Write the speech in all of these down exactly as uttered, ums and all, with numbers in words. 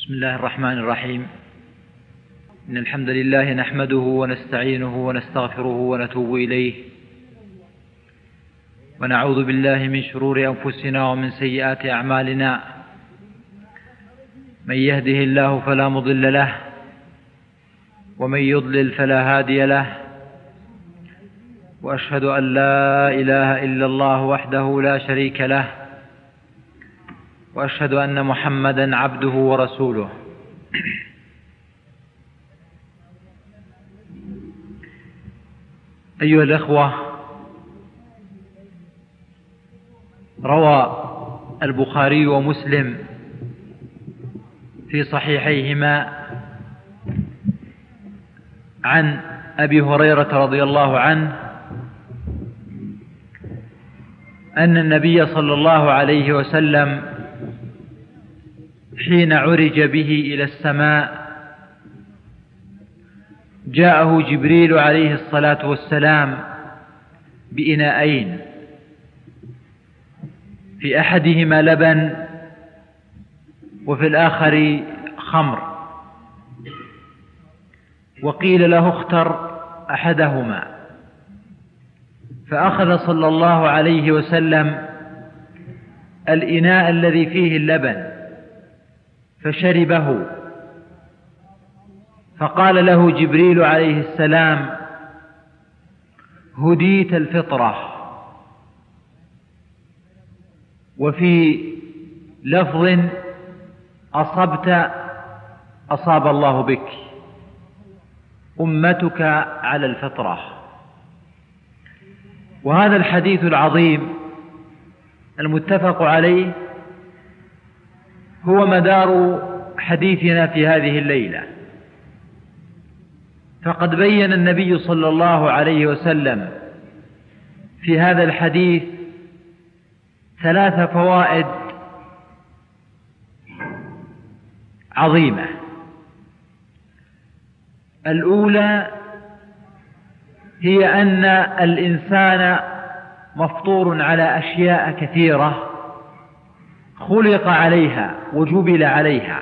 بسم الله الرحمن الرحيم. إن الحمد لله نحمده ونستعينه ونستغفره ونتوب إليه، ونعوذ بالله من شرور أنفسنا ومن سيئات أعمالنا. من يهده الله فلا مضل له، ومن يضلل فلا هادي له، وأشهد أن لا إله إلا الله وحده لا شريك له، وأشهد أن محمدا عبده ورسوله. أيها الأخوة، روى البخاري ومسلم في صحيحيهما عن أبي هريرة رضي الله عنه أن النبي صلى الله عليه وسلم حين عرج به إلى السماء جاءه جبريل عليه الصلاة والسلام بإناءين، في أحدهما لبن وفي الآخر خمر، وقيل له اختر أحدهما، فأخذ صلى الله عليه وسلم الإناء الذي فيه اللبن فشربه، فقال له جبريل عليه السلام: هديت الفطرة. وفي لفظ: أصبت أصاب الله بك، أمتك على الفطرة. وهذا الحديث العظيم المتفق عليه هو مدار حديثنا في هذه الليلة، فقد بين النبي صلى الله عليه وسلم في هذا الحديث ثلاث فوائد عظيمة. الأولى هي أن الإنسان مفطور على أشياء كثيرة خلق عليها وجبل عليها،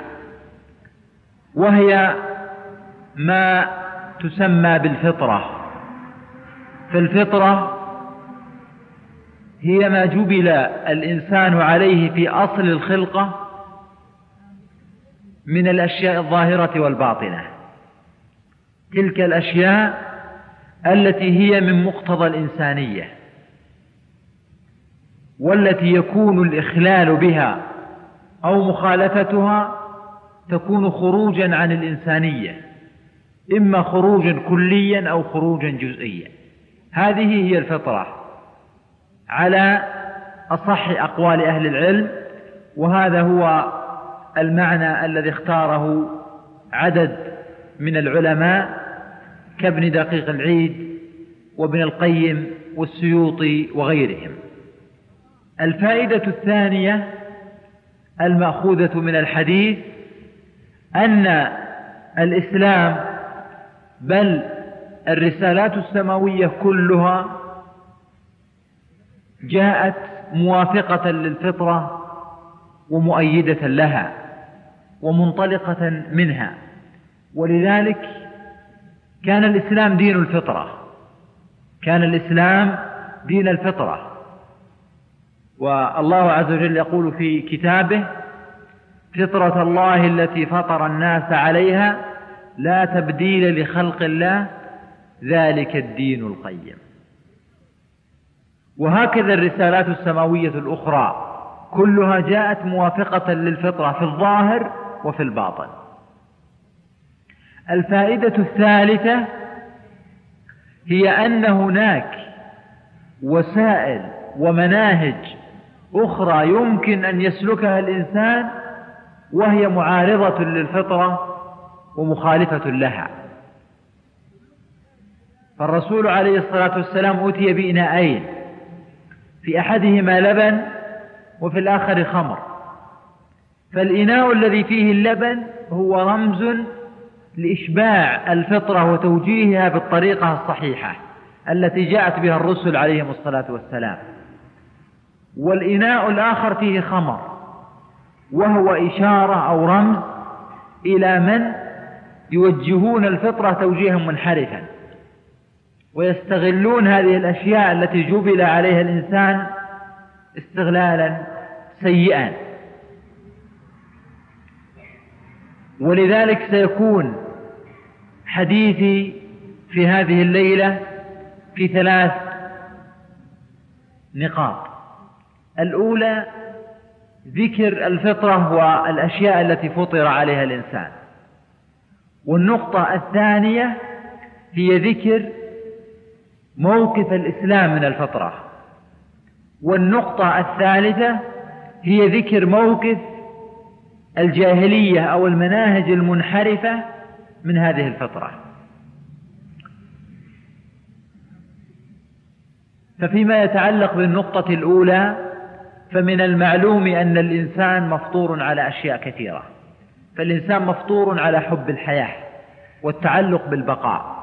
وهي ما تسمى بالفطرة. فالفطرة هي ما جبل الإنسان عليه في أصل الخلقة من الأشياء الظاهرة والباطنة، تلك الأشياء التي هي من مقتضى الإنسانية، والتي يكون الإخلال بها أو مخالفتها تكون خروجا عن الإنسانية، إما خروجا كليا أو خروجا جزئيا. هذه هي الفطرة على أصح أقوال أهل العلم، وهذا هو المعنى الذي اختاره عدد من العلماء كابن دقيق العيد وابن القيم والسيوطي وغيرهم. الفائدة الثانية المأخوذة من الحديث أن الإسلام بل الرسالات السماوية كلها جاءت موافقة للفطرة ومؤيدة لها ومنطلقة منها، ولذلك كان الإسلام دين الفطرة، كان الإسلام دين الفطرة. والله عز وجل يقول في كتابه: فطرة الله التي فطر الناس عليها لا تبديل لخلق الله ذلك الدين القيم. وهكذا الرسالات السماوية الأخرى كلها جاءت موافقة للفطرة في الظاهر وفي الباطن. الفائدة الثالثة هي أن هناك وسائل ومناهج أخرى يمكن أن يسلكها الإنسان وهي معارضة للفطرة ومخالفة لها. فالرسول عليه الصلاة والسلام أتي بإناءين، في أحدهما لبن وفي الآخر خمر. فالإناء الذي فيه اللبن هو رمز لإشباع الفطرة وتوجيهها بالطريقة الصحيحة التي جاءت بها الرسل عليهم الصلاة والسلام، والإناء الآخر فيه خمر، وهو إشارة أو رمز إلى من يوجهون الفطرة توجيها منحرفا ويستغلون هذه الأشياء التي جبل عليها الإنسان استغلالا سيئا. ولذلك سيكون حديثي في هذه الليلة في ثلاث نقاط. الأولى ذكر الفطرة والأشياء التي فطر عليها الإنسان، والنقطة الثانية هي ذكر موقف الإسلام من الفطرة، والنقطة الثالثة هي ذكر موقف الجاهلية أو المناهج المنحرفة من هذه الفطرة. ففيما يتعلق بالنقطة الأولى، فمن المعلوم أن الإنسان مفطور على أشياء كثيرة. فالإنسان مفطور على حب الحياة والتعلق بالبقاء،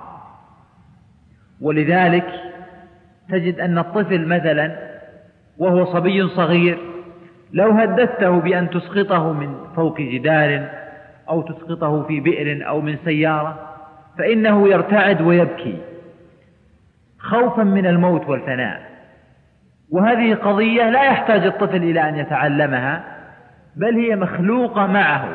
ولذلك تجد أن الطفل مثلا وهو صبي صغير لو هددته بأن تسقطه من فوق جدار أو تسقطه في بئر أو من سيارة فإنه يرتعد ويبكي خوفا من الموت والفناء. وهذه قضية لا يحتاج الطفل إلى أن يتعلمها، بل هي مخلوقة معه.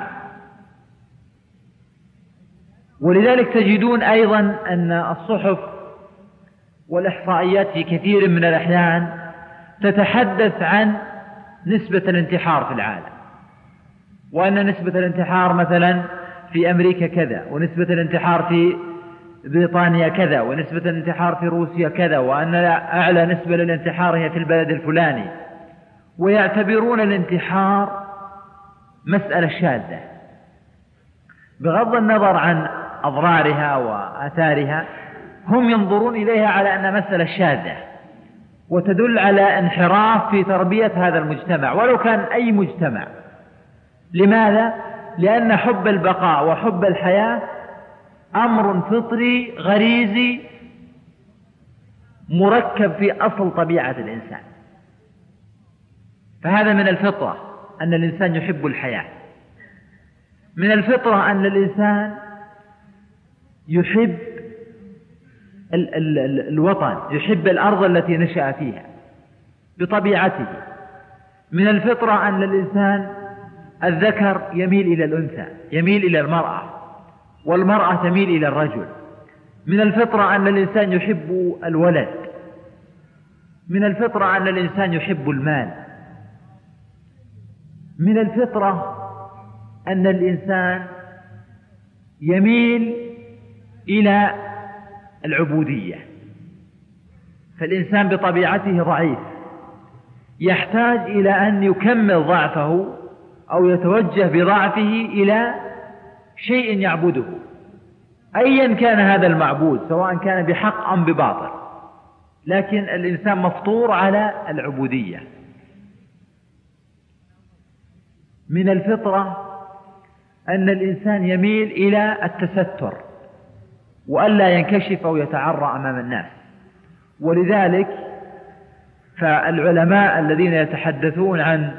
ولذلك تجدون أيضا أن الصحف والإحصائيات في كثير من الأحيان تتحدث عن نسبة الانتحار في العالم، وأن نسبة الانتحار مثلا في أمريكا كذا، ونسبة الانتحار في بريطانيا كذا، ونسبة الانتحار في روسيا كذا، وأن أعلى نسبة للانتحار هي في البلد الفلاني، ويعتبرون الانتحار مسألة شاذة بغض النظر عن أضرارها وآثارها. هم ينظرون إليها على أنها مسألة شاذة وتدل على انحراف في تربية هذا المجتمع ولو كان أي مجتمع. لماذا؟ لأن حب البقاء وحب الحياة أمر فطري غريزي مركب في أصل طبيعة الإنسان. فهذا من الفطرة أن الإنسان يحب الحياة. من الفطرة أن الإنسان يحب ال ال ال الوطن، يحب الأرض التي نشأ فيها بطبيعته. من الفطرة أن الإنسان الذكر يميل إلى الأنثى، يميل إلى المرأة، والمرأة تميل إلى الرجل. من الفطرة أن الإنسان يحب الولد. من الفطرة أن الإنسان يحب المال. من الفطرة أن الإنسان يميل إلى العبودية. فالإنسان بطبيعته ضعيف، يحتاج إلى أن يكمل ضعفه أو يتوجه بضعفه إلى شيء يعبده أيا كان هذا المعبود، سواء كان بحق أم بباطل، لكن الإنسان مفطور على العبودية. من الفطرة أن الإنسان يميل إلى التستر وألا ينكشف أو يتعرى أمام الناس. ولذلك فالعلماء الذين يتحدثون عن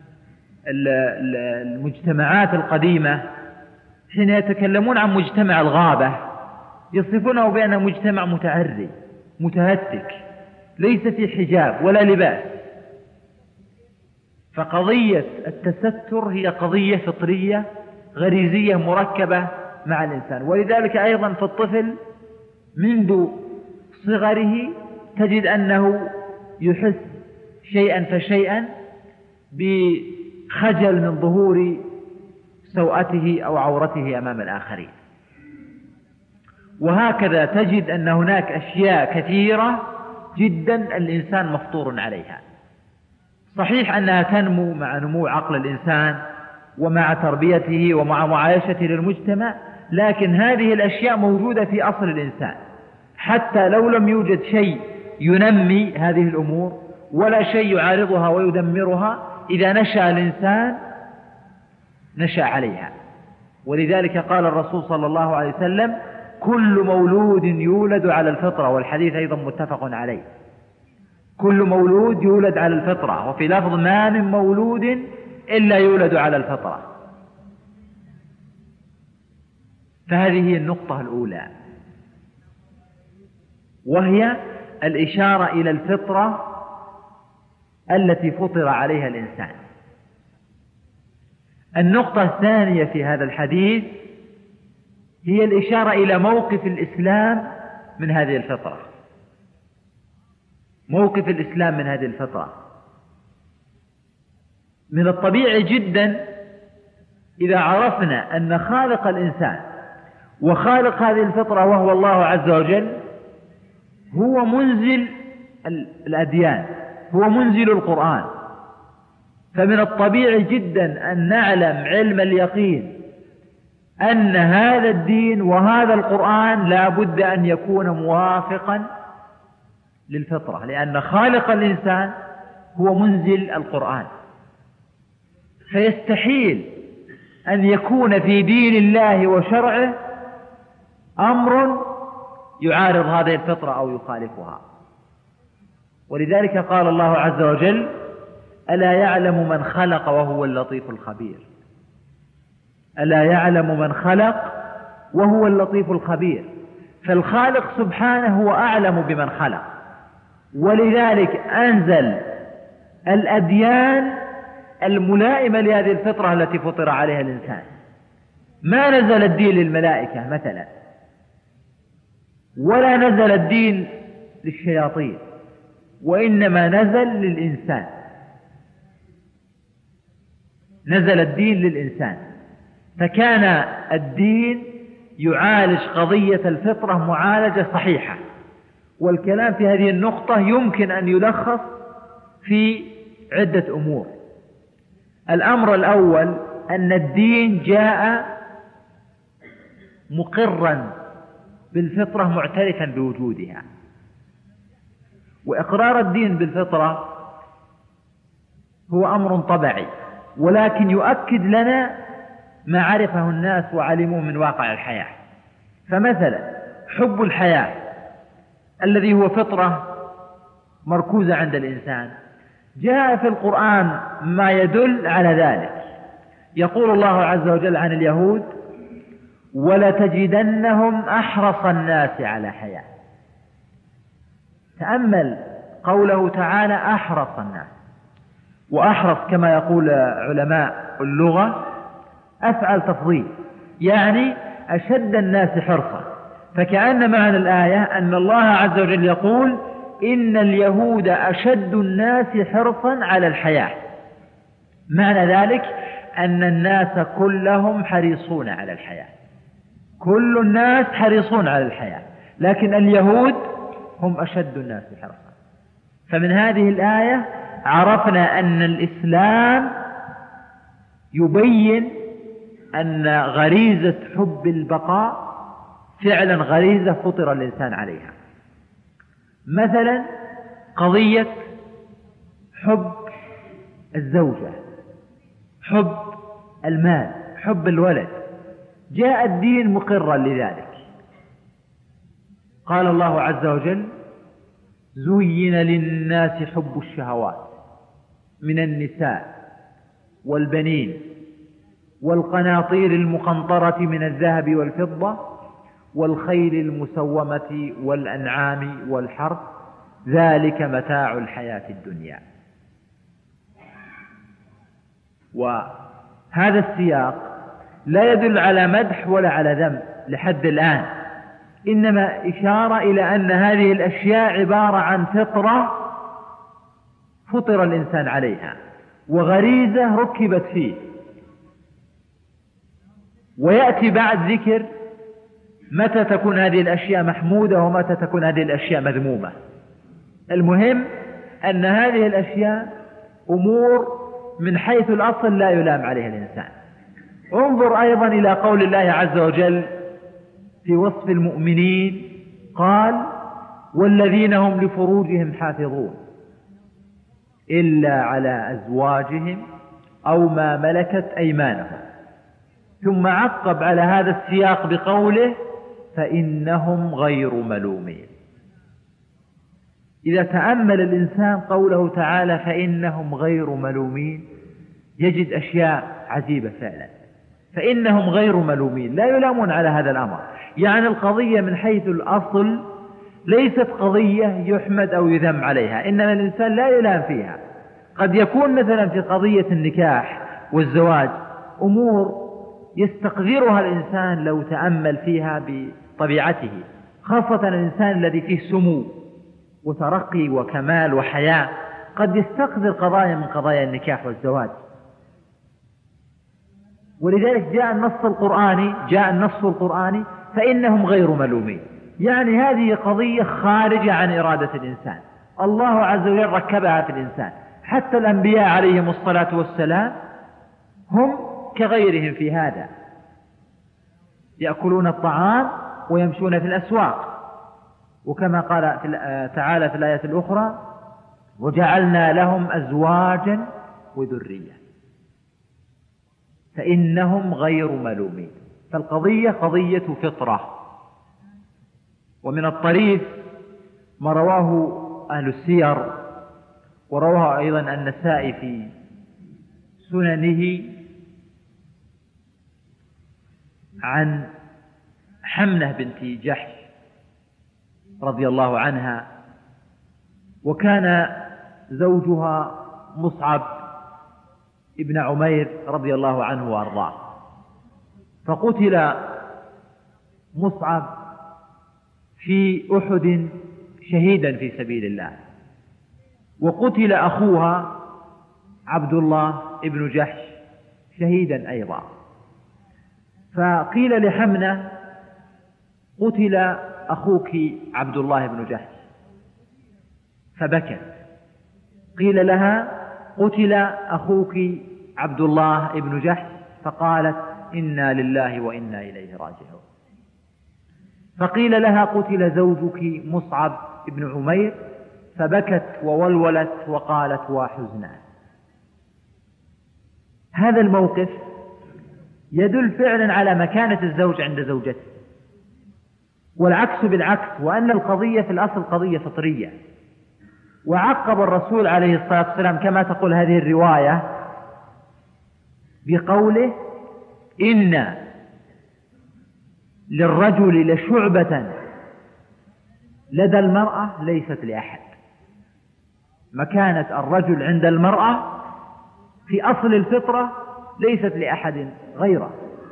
المجتمعات القديمة حين يتكلمون عن مجتمع الغابة يصفونه بأنه مجتمع متعري متهتك ليس في حجاب ولا لباس. فقضية التستر هي قضية فطرية غريزية مركبة مع الإنسان. ولذلك أيضا في الطفل منذ صغره تجد أنه يحس شيئا فشيئا بخجل من ظهور سوءته أو عورته أمام الآخرين. وهكذا تجد أن هناك أشياء كثيرة جدا الإنسان مفطور عليها. صحيح أنها تنمو مع نمو عقل الإنسان ومع تربيته ومع معايشته للمجتمع، لكن هذه الأشياء موجودة في أصل الإنسان حتى لو لم يوجد شيء ينمي هذه الأمور ولا شيء يعارضها ويدمرها، إذا نشأ الإنسان نشأ عليها. ولذلك قال الرسول صلى الله عليه وسلم: كل مولود يولد على الفطرة، والحديث أيضا متفق عليه. كل مولود يولد على الفطرة، وفي لفظ: ما من مولود إلا يولد على الفطرة. فهذه هي النقطة الأولى، وهي الإشارة إلى الفطرة التي فطر عليها الإنسان. النقطة الثانية في هذا الحديث هي الإشارة إلى موقف الإسلام من هذه الفطرة، موقف الإسلام من هذه الفطرة. من الطبيعي جدا إذا عرفنا أن خالق الإنسان وخالق هذه الفطرة وهو الله عز وجل هو منزل الأديان، هو منزل القرآن، فمن الطبيعي جدا أن نعلم علم اليقين أن هذا الدين وهذا القرآن لا بد أن يكون موافقا للفطرة، لأن خالق الإنسان هو منزل القرآن، فيستحيل أن يكون في دين الله وشرعه أمر يعارض هذه الفطرة أو يخالفها. ولذلك قال الله عز وجل: ألا يعلم من خلق وهو اللطيف الخبير. ألا يعلم من خلق وهو اللطيف الخبير. فالخالق سبحانه هو أعلم بمن خلق، ولذلك أنزل الأديان الملائمة لهذه الفطرة التي فطر عليها الإنسان. ما نزل الدين للملائكة مثلا، ولا نزل الدين للشياطين، وإنما نزل للإنسان، نزل الدين للإنسان. فكان الدين يعالج قضية الفطرة معالجة صحيحة. والكلام في هذه النقطة يمكن أن يلخص في عدة أمور. الأمر الأول أن الدين جاء مقرا بالفطرة معترفا بوجودها، وإقرار الدين بالفطرة هو أمر طبيعي، ولكن يؤكد لنا ما عرفه الناس وعلموه من واقع الحياة. فمثلا حب الحياة الذي هو فطرة مركوزة عند الإنسان، جاء في القرآن ما يدل على ذلك. يقول الله عز وجل عن اليهود: ولتجدنهم أحرص الناس على حياة. تأمل قوله تعالى أحرص الناس، وأحرص كما يقول علماء اللغة أفعل تفضيل، يعني أشد الناس حرصا. فكأن معنى الآية أن الله عز وجل يقول إن اليهود أشد الناس حرصا على الحياة. معنى ذلك أن الناس كلهم حريصون على الحياة، كل الناس حريصون على الحياة، لكن اليهود هم أشد الناس حرصا. فمن هذه الآية عرفنا أن الإسلام يبين أن غريزة حب البقاء فعلا غريزة فطر الإنسان عليها. مثلا قضية حب الزوجة، حب المال، حب الولد، جاء الدين مقرا لذلك. قال الله عز وجل: زين للناس حب الشهوات من النساء والبنين والقناطير المقنطرة من الذهب والفضة والخيل المسومة والأنعام والحرث ذلك متاع الحياة الدنيا. وهذا السياق لا يدل على مدح ولا على ذم لحد الآن، إنما إشارة إلى أن هذه الأشياء عبارة عن فطرة فطر الإنسان عليها، وغريزة ركبت فيه. ويأتي بعد ذكر متى تكون هذه الأشياء محمودة ومتى تكون هذه الأشياء مذمومة. المهم أن هذه الأشياء أمور من حيث الأصل لا يلام عليها الإنسان. انظر أيضا إلى قول الله عز وجل في وصف المؤمنين، قال: والذين هم لفروجهم حافظون إلا على أزواجهم أو ما ملكت أيمانهم. ثم عقب على هذا السياق بقوله: فإنهم غير ملومين. إذا تأمل الإنسان قوله تعالى فإنهم غير ملومين يجد أشياء عجيبة فعلا. فإنهم غير ملومين، لا يلامون على هذا الأمر. يعني القضية من حيث الأصل ليست قضية يحمد أو يذم عليها، إنما الإنسان لا يلام فيها. قد يكون مثلا في قضية النكاح والزواج أمور يستقذرها الإنسان لو تأمل فيها بطبيعته، خاصة الإنسان الذي فيه سمو وترقي وكمال وحياة، قد يستقذر قضايا من قضايا النكاح والزواج. ولذلك جاء النص القرآني جاء النص القرآني فإنهم غير ملومين، يعني هذه قضية خارجة عن إرادة الإنسان، الله عز وجل ركبها في الإنسان. حتى الأنبياء عليهم الصلاة والسلام هم كغيرهم في هذا، يأكلون الطعام ويمشون في الأسواق، وكما قال تعالى في الآية الأخرى وجعلنا لهم أزواجا وذرية فإنهم غير ملومين. فالقضية قضية فطرة. ومن الطريف ما رواه أهل السير، ورواه أيضا النسائي في سننه عن حمنة بنت جحش رضي الله عنها، وكان زوجها مصعب ابن عمير رضي الله عنه وأرضاه، فقتل مصعب في أحد شهيدا في سبيل الله، وقتل أخوها عبد الله ابن جحش شهيدا أيضا. فقيل لحمنة قتل أخوك عبد الله بن جحش، فبكت. قيل لها قتل أخوك عبد الله بن جحش، فقالت إنا لله وإنا إليه راجعون. فقيل لها قتل زوجك مصعب بن عمير، فبكت وولولت وقالت وحزنا. هذا الموقف يدل فعلا على مكانة الزوج عند زوجته، والعكس بالعكس، وأن القضية في الأصل قضية فطرية. وعقب الرسول عليه الصلاة والسلام كما تقول هذه الرواية بقوله إن للرجل لشعبة لدى المرأة ليست لأحد. مكانة الرجل عند المرأة في أصل الفطرة ليست لأحد غيره.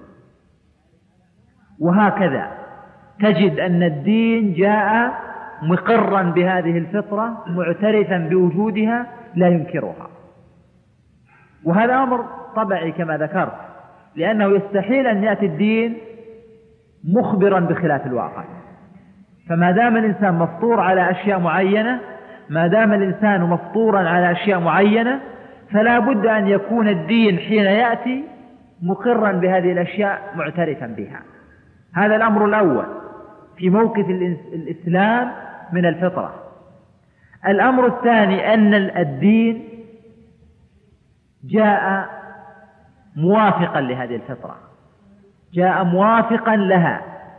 وهكذا تجد أن الدين جاء مقرا بهذه الفطرة، معترفا بوجودها، لا ينكرها. وهذا أمر طبيعي كما ذكرت، لأنه يستحيل أن يأتي الدين مخبرا بخلاف الواقع. فما دام الإنسان مفطور على أشياء معينة، ما دام الإنسان مفطورا على أشياء معينة، فلا بد أن يكون الدين حين يأتي مقرا بهذه الأشياء معترفا بها. هذا الأمر الأول في موقف الإسلام من الفطرة. الأمر الثاني أن الدين جاء موافقا لهذه الفطرة، جاء موافقا لها،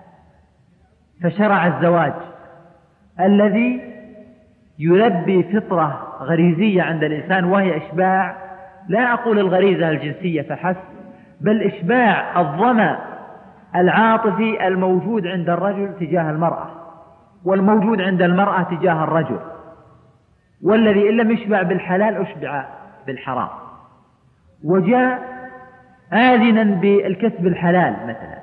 فشرع الزواج الذي يلبي فطرة غريزية عند الإنسان، وهي إشباع، لا أقول الغريزة الجنسية فحسب، بل إشباع الظمأ العاطفي الموجود عند الرجل تجاه المرأة، والموجود عند المرأة تجاه الرجل، والذي إن لم يشبع بالحلال أشبع بالحرام. وجاء آذنا بالكسب الحلال مثلا،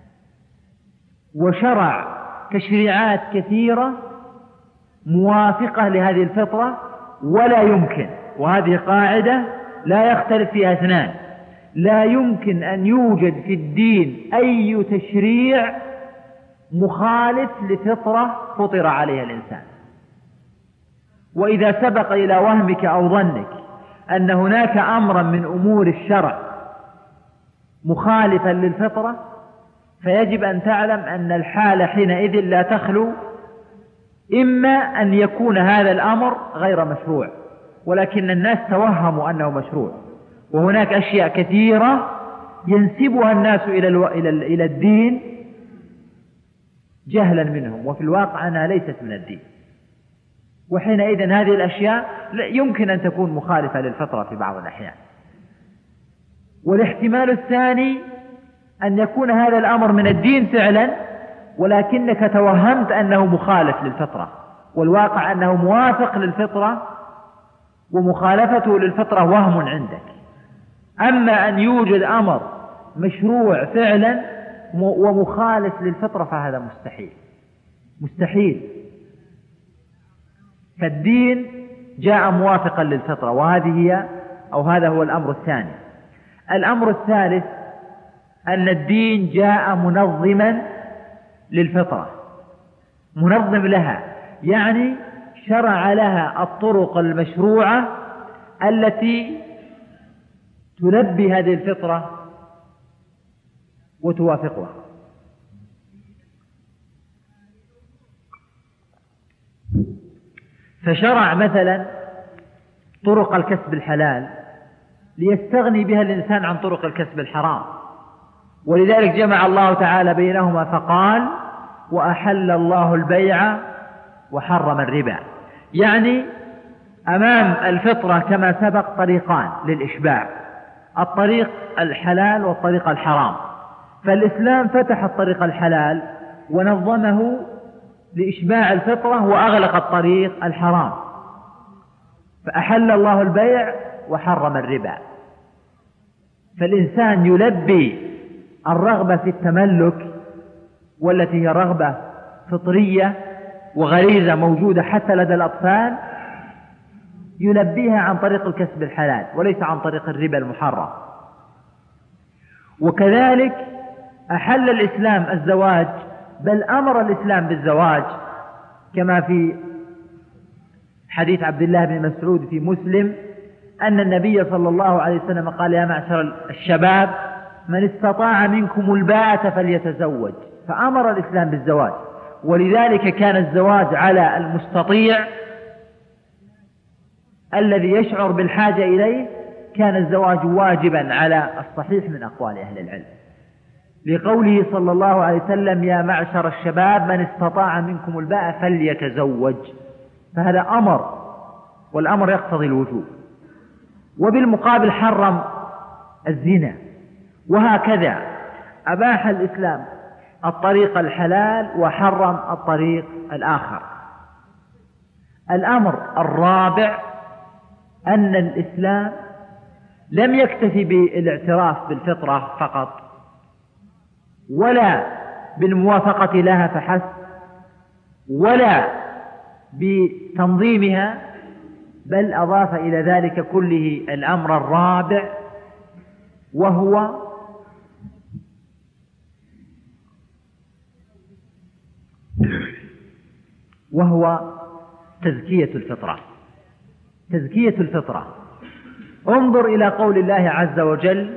وشرع تشريعات كثيرة موافقة لهذه الفطرة. ولا يمكن، وهذه قاعدة لا يختلف فيها اثنان، لا يمكن أن يوجد في الدين أي تشريع مخالف لفطرة فطر عليها الإنسان. وإذا سبق إلى وهمك أو ظنك أن هناك أمرا من أمور الشرع مخالفا للفطرة، فيجب أن تعلم أن الحالة حينئذ لا تخلو إما أن يكون هذا الأمر غير مشروع، ولكن الناس توهموا أنه مشروع، وهناك أشياء كثيرة ينسبها الناس إلى الو... إلى ال... إلى الدين جهلا منهم، وفي الواقع أنها ليست من الدين. وحينئذ هذه الأشياء يمكن أن تكون مخالفة للفطرة في بعض الأحيان. والاحتمال الثاني أن يكون هذا الأمر من الدين فعلا، ولكنك توهمت أنه مخالف للفطرة، والواقع أنه موافق للفطرة، ومخالفته للفطرة وهم عندك. أما أن يوجد أمر مشروع فعلا ومخالف للفطرة فهذا مستحيل مستحيل. فالدين جاء موافقا للفطرة، وهذه هي أو هذا هو الأمر الثاني. الأمر الثالث أن الدين جاء منظما للفطرة، منظم لها، يعني شرع لها الطرق المشروعة التي تلبي هذه الفطرة وتوافقها. فشرع مثلا طرق الكسب الحلال ليستغني بها الإنسان عن طرق الكسب الحرام، ولذلك جمع الله تعالى بينهما فقال: وأحل الله البيع وحرم الربا. يعني أمام الفطرة كما سبق طريقان للإشباع، الطريق الحلال والطريق الحرام، فالإسلام فتح الطريق الحلال ونظمه لإشباع الفطرة، وأغلق الطريق الحرام، فأحل الله البيع وحرم الربا. فالإنسان يلبي الرغبة في التملك، والتي هي رغبة فطرية وغريزة موجودة حتى لدى الأطفال، يلبيها عن طريق الكسب الحلال وليس عن طريق الربا المحرم. وكذلك أحل الإسلام الزواج، بل أمر الإسلام بالزواج، كما في حديث عبد الله بن مسعود في مسلم أن النبي صلى الله عليه وسلم قال: يا معشر الشباب من استطاع منكم الباءة فليتزوج. فأمر الإسلام بالزواج، ولذلك كان الزواج على المستطيع الذي يشعر بالحاجة إليه، كان الزواج واجبا على الصحيح من أقوال أهل العلم، لقوله صلى الله عليه وسلم: يا معشر الشباب من استطاع منكم الباءة فليتزوج. فهذا أمر، والأمر يقتضي الوجوب. وبالمقابل حرم الزنا، وهكذا أباح الإسلام الطريق الحلال وحرم الطريق الآخر. الأمر الرابع أن الإسلام لم يكتفي بالاعتراف بالفطرة فقط، ولا بالموافقة لها فحسب، ولا بتنظيمها، بل أضاف إلى ذلك كله الأمر الرابع، وهو وهو تزكية الفطرة. تزكية الفطرة. انظر إلى قول الله عز وجل،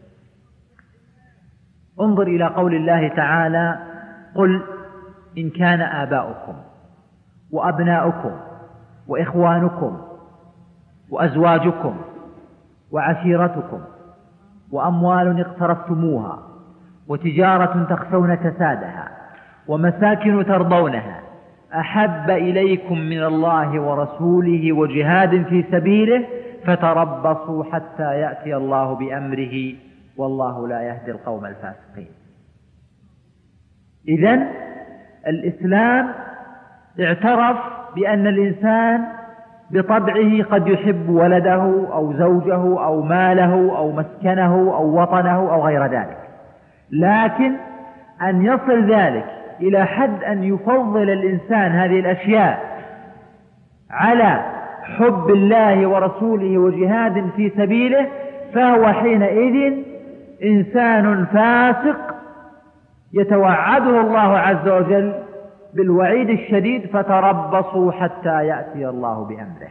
انظر إلى قول الله تعالى: قل إن كان آباؤكم وأبناؤكم وإخوانكم وأزواجكم وعشيرتكم وأموال اقترفتموها وتجارة تخشون كسادها ومساكن ترضونها أحب إليكم من الله ورسوله وجهاد في سبيله فتربصوا حتى يأتي الله بأمره والله لا يهدي القوم الفاسقين. إذن الإسلام اعترف بأن الإنسان بطبعه قد يحب ولده أو زوجه أو ماله أو مسكنه أو وطنه أو غير ذلك، لكن أن يصل ذلك إلى حد أن يفضل الإنسان هذه الأشياء على حب الله ورسوله وجهاد في سبيله، فهو حينئذ إنسان فاسق يتوعده الله عز وجل بالوعيد الشديد: فتربصوا حتى يأتي الله بأمره.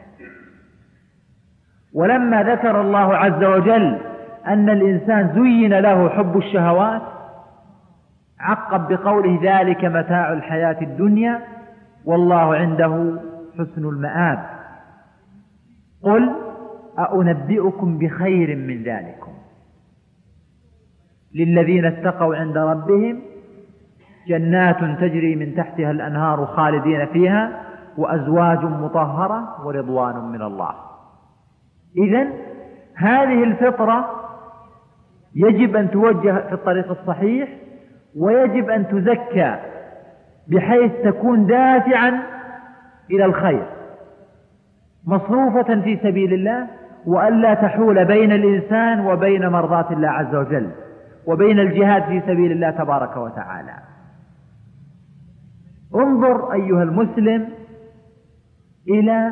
ولما ذكر الله عز وجل أن الإنسان زين له حب الشهوات، عقب بقوله: ذلك متاع الحياة الدنيا والله عنده حسن المآب. قل أأنبئكم بخير من ذلكم للذين اتقوا عند ربهم جنات تجري من تحتها الأنهار خالدين فيها وأزواج مطهرة ورضوان من الله. إذن هذه الفطرة يجب أن توجه في الطريق الصحيح، ويجب أن تزكى بحيث تكون دافعا إلى الخير، مصروفة في سبيل الله، وألا تحول بين الإنسان وبين مرضاة الله عز وجل، وبين الجهاد في سبيل الله تبارك وتعالى. انظر أيها المسلم إلى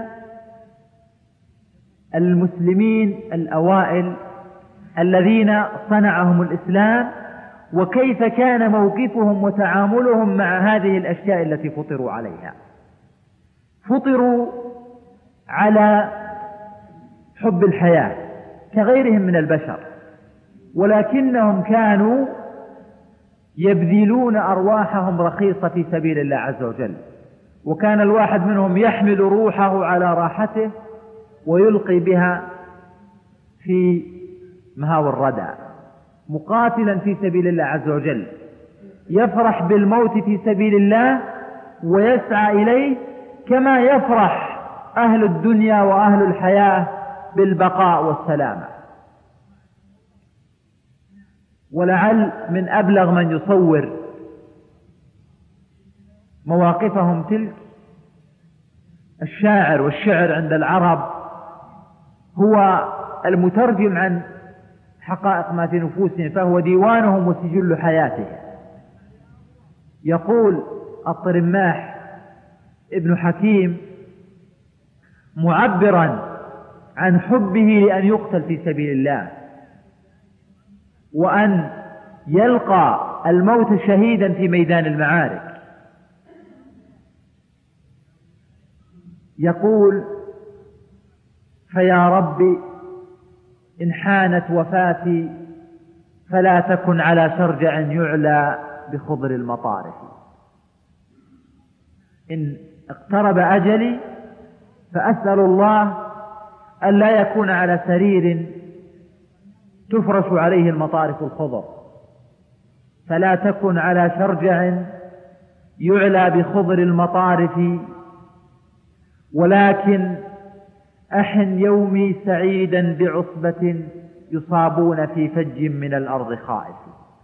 المسلمين الأوائل الذين صنعهم الإسلام، وكيف كان موقفهم وتعاملهم مع هذه الأشياء التي فطروا عليها. فطروا على حب الحياة كغيرهم من البشر، ولكنهم كانوا يبذلون أرواحهم رخيصة في سبيل الله عز وجل، وكان الواحد منهم يحمل روحه على راحته ويلقي بها في مهاوى الردى، مقاتلا في سبيل الله عز وجل، يفرح بالموت في سبيل الله ويسعى إليه كما يفرح أهل الدنيا وأهل الحياة بالبقاء والسلامة. ولعل من أبلغ من يصور مواقفهم تلك الشاعر، والشعر عند العرب هو المترجم عن حقائق ما في نفوسهم، فهو ديوانهم وسجل حياتهم. يقول الطرماح ابن حكيم معبرا عن حبه لأن يقتل في سبيل الله وأن يلقى الموت شهيدا في ميدان المعارك، يقول: فيا رب إن حانت وفاتي فلا تكن على شرجع يعلى بخضر المطارف. إن اقترب أجلي فأسأل الله أن لا يكون على سرير تفرش عليه المطارف الخضر، فلا تكن على شرجع يعلى بخضر المطارف، ولكن أحن يومي سعيدا بعصبة يصابون في فج من الأرض خائف.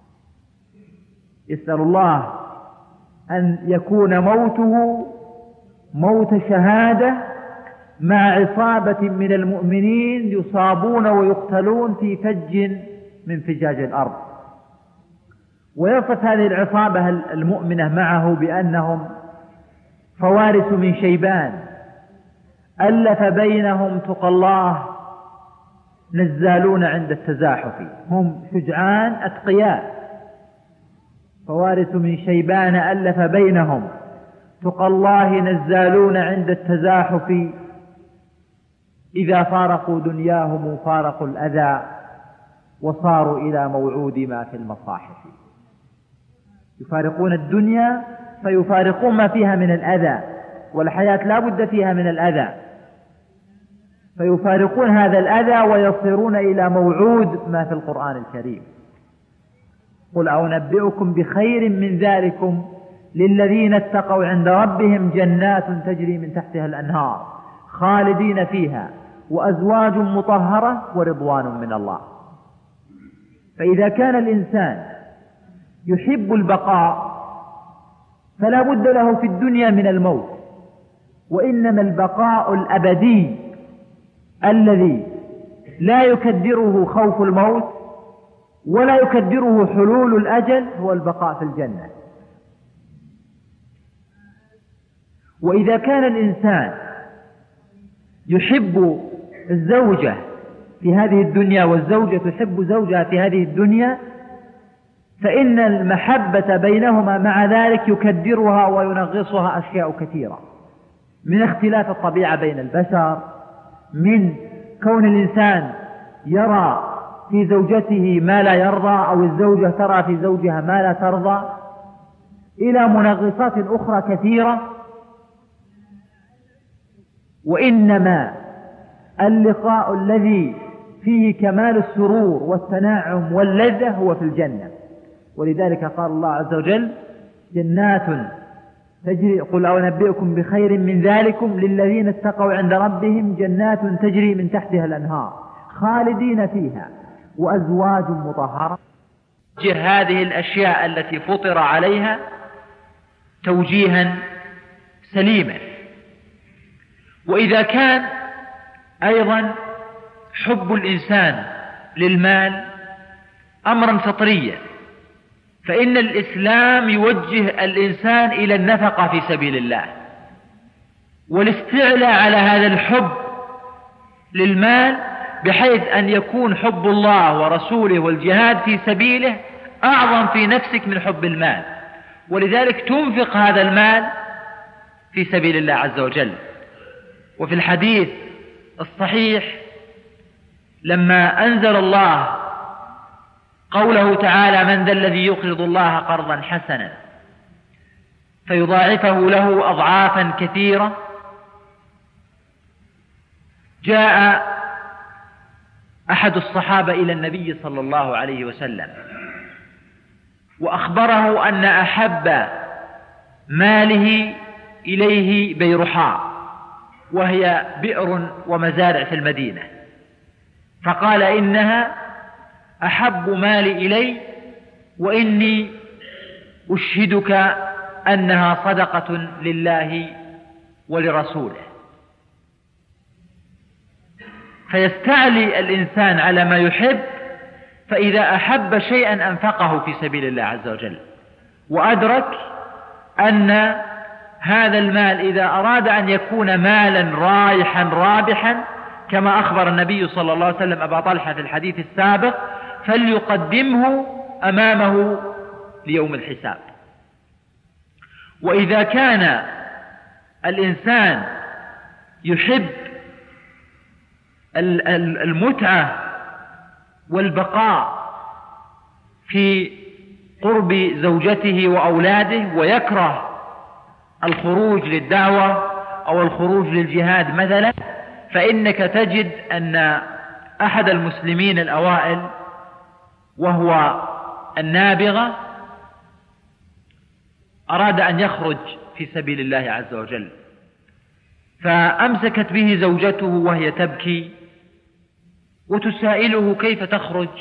يسأل الله أن يكون موته موت شهادة مع عصابة من المؤمنين يصابون ويقتلون في فج من فجاج الأرض. ويصف هذه العصابة المؤمنة معه بأنهم فوارس من شيبان ألف بينهم تقى الله نزالون عند التزاحف. هم شجعان أتقياء، فوارس من شيبان ألف بينهم تقى الله نزالون عند التزاحف، إذا فارقوا دنياهم فارقوا الأذى وصاروا إلى موعود ما في المصاحف. يفارقون الدنيا فيفارقون ما فيها من الأذى، والحياة لا بد فيها من الأذى، فيفارقون هذا الأذى ويصيرون إلى موعود ما في القرآن الكريم. قل أنبئكم بخير من ذلكم للذين اتقوا عند ربهم جنات تجري من تحتها الأنهار خالدين فيها وأزواج مطهرة ورضوان من الله. فإذا كان الإنسان يحب البقاء فلا بد له في الدنيا من الموت، وإنما البقاء الأبدي الذي لا يكدره خوف الموت ولا يكدره حلول الأجل هو البقاء في الجنة. وإذا كان الإنسان يحب الزوجة في هذه الدنيا والزوجة تحب زوجها في هذه الدنيا، فإن المحبة بينهما مع ذلك يكدرها وينغصها أشياء كثيرة، من اختلاف الطبيعة بين البشر، من كون الإنسان يرى في زوجته ما لا يرضى أو الزوجة ترى في زوجها ما لا ترضى، إلى منغصات أخرى كثيرة. وإنما اللقاء الذي فيه كمال السرور والتناعم واللذة هو في الجنة. ولذلك قال الله عز وجل: جنات تجري، قل أنبئكم بخير من ذلكم للذين اتقوا عند ربهم جنات تجري من تحتها الأنهار خالدين فيها وأزواج مطهرة. توجه هذه الأشياء التي فطر عليها توجيها سليما. وإذا كان أيضا حب الإنسان للمال أمرا فطريا، فإن الإسلام يوجه الإنسان إلى النفقة في سبيل الله، والاستعلاء على هذا الحب للمال، بحيث أن يكون حب الله ورسوله والجهاد في سبيله أعظم في نفسك من حب المال، ولذلك تنفق هذا المال في سبيل الله عز وجل. وفي الحديث الصحيح لما أنزل الله قوله تعالى: من ذا الذي يقرض الله قرضا حسنا فيضاعفه له أضعافا كثيرة، جاء أحد الصحابة إلى النبي صلى الله عليه وسلم وأخبره أن أحب ماله إليه بيرحاء، وهي بئر ومزارع في المدينة، فقال: إنها أحب مالي إلي، وإني أشهدك أنها صدقة لله ولرسوله. فيستعلي الإنسان على ما يحب، فإذا أحب شيئا أنفقه في سبيل الله عز وجل، وأدرك أن هذا المال إذا أراد أن يكون مالا رايحا رابحا كما أخبر النبي صلى الله عليه وسلم أبا طلحة في الحديث السابق، فليقدمه أمامه ليوم الحساب. وإذا كان الإنسان يحب المتعة والبقاء في قرب زوجته وأولاده، ويكره الخروج للدعوة أو الخروج للجهاد مثلا، فإنك تجد أن أحد المسلمين الأوائل وهو النابغة أراد أن يخرج في سبيل الله عز وجل، فأمسكت به زوجته وهي تبكي وتسائله: كيف تخرج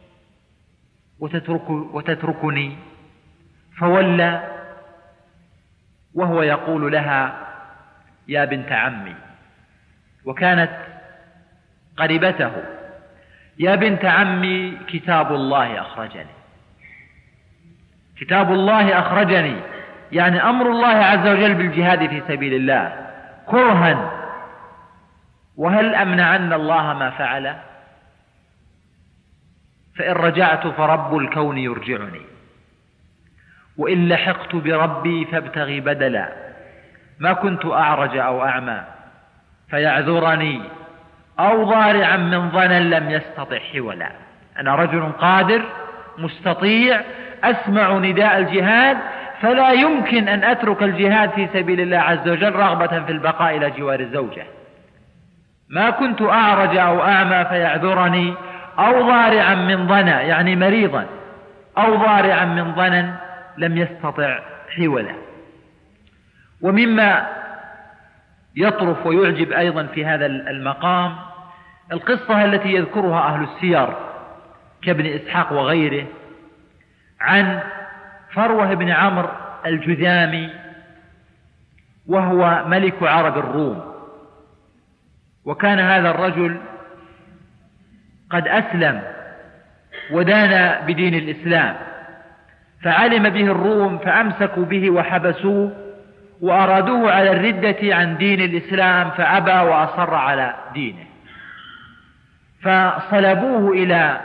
وتترك وتتركني؟ فولى وهو يقول لها: يا بنت عمي، وكانت قريبته، يا بنت عمي، كتاب الله أخرجني، كتاب الله أخرجني، يعني أمر الله عز وجل بالجهاد في سبيل الله كرها، وهل أمنعن الله ما فعل؟ فإن رجعت فرب الكون يرجعني، وإن لحقت بربي فابتغي بدلا، ما كنت أعرج أو أعمى فيعذرني، أو ضارعا من ظنا لم يستطع حولا. أنا رجل قادر مستطيع، أسمع نداء الجهاد، فلا يمكن أن أترك الجهاد في سبيل الله عز وجل رغبة في البقاء إلى جوار الزوجة. ما كنت أعرج أو أعمى فيعذرني، أو ضارعا من ظنا يعني مريضا، أو ضارعا من ظنا لم يستطع حولا. ومما يطرف ويعجب أيضا في هذا المقام القصة التي يذكرها أهل السير كابن إسحاق وغيره عن فروة بن عمرو الجذامي، وهو ملك عرب الروم، وكان هذا الرجل قد أسلم ودان بدين الإسلام، فعلم به الروم فأمسكوا به وحبسوه وأرادوه على الردة عن دين الإسلام، فأبى وأصر على دينه، فصلبوه إلى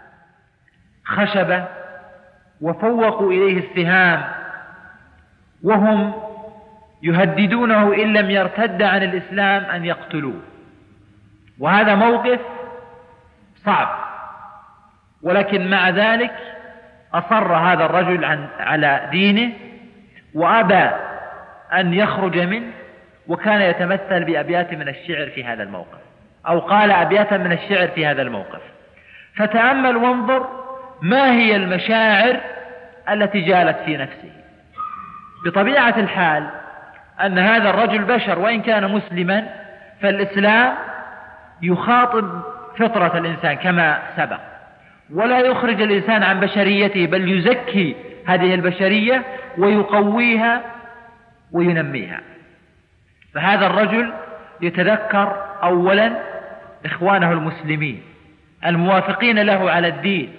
خشبة وفوقوا إليه السهام، وهم يهددونه إن لم يرتد عن الإسلام أن يقتلوه. وهذا موقف صعب، ولكن مع ذلك أصر هذا الرجل عن على دينه وأبى أن يخرج منه، وكان يتمثل بأبيات من الشعر في هذا الموقف، أو قال أبياتا من الشعر في هذا الموقف. فتأمل وانظر ما هي المشاعر التي جالت في نفسه. بطبيعة الحال أن هذا الرجل بشر، وإن كان مسلما فالإسلام يخاطب فطرة الإنسان كما سبق، ولا يخرج الإنسان عن بشريته، بل يزكي هذه البشرية ويقويها وينميها. فهذا الرجل يتذكر أولا إخوانه المسلمين الموافقين له على الدين،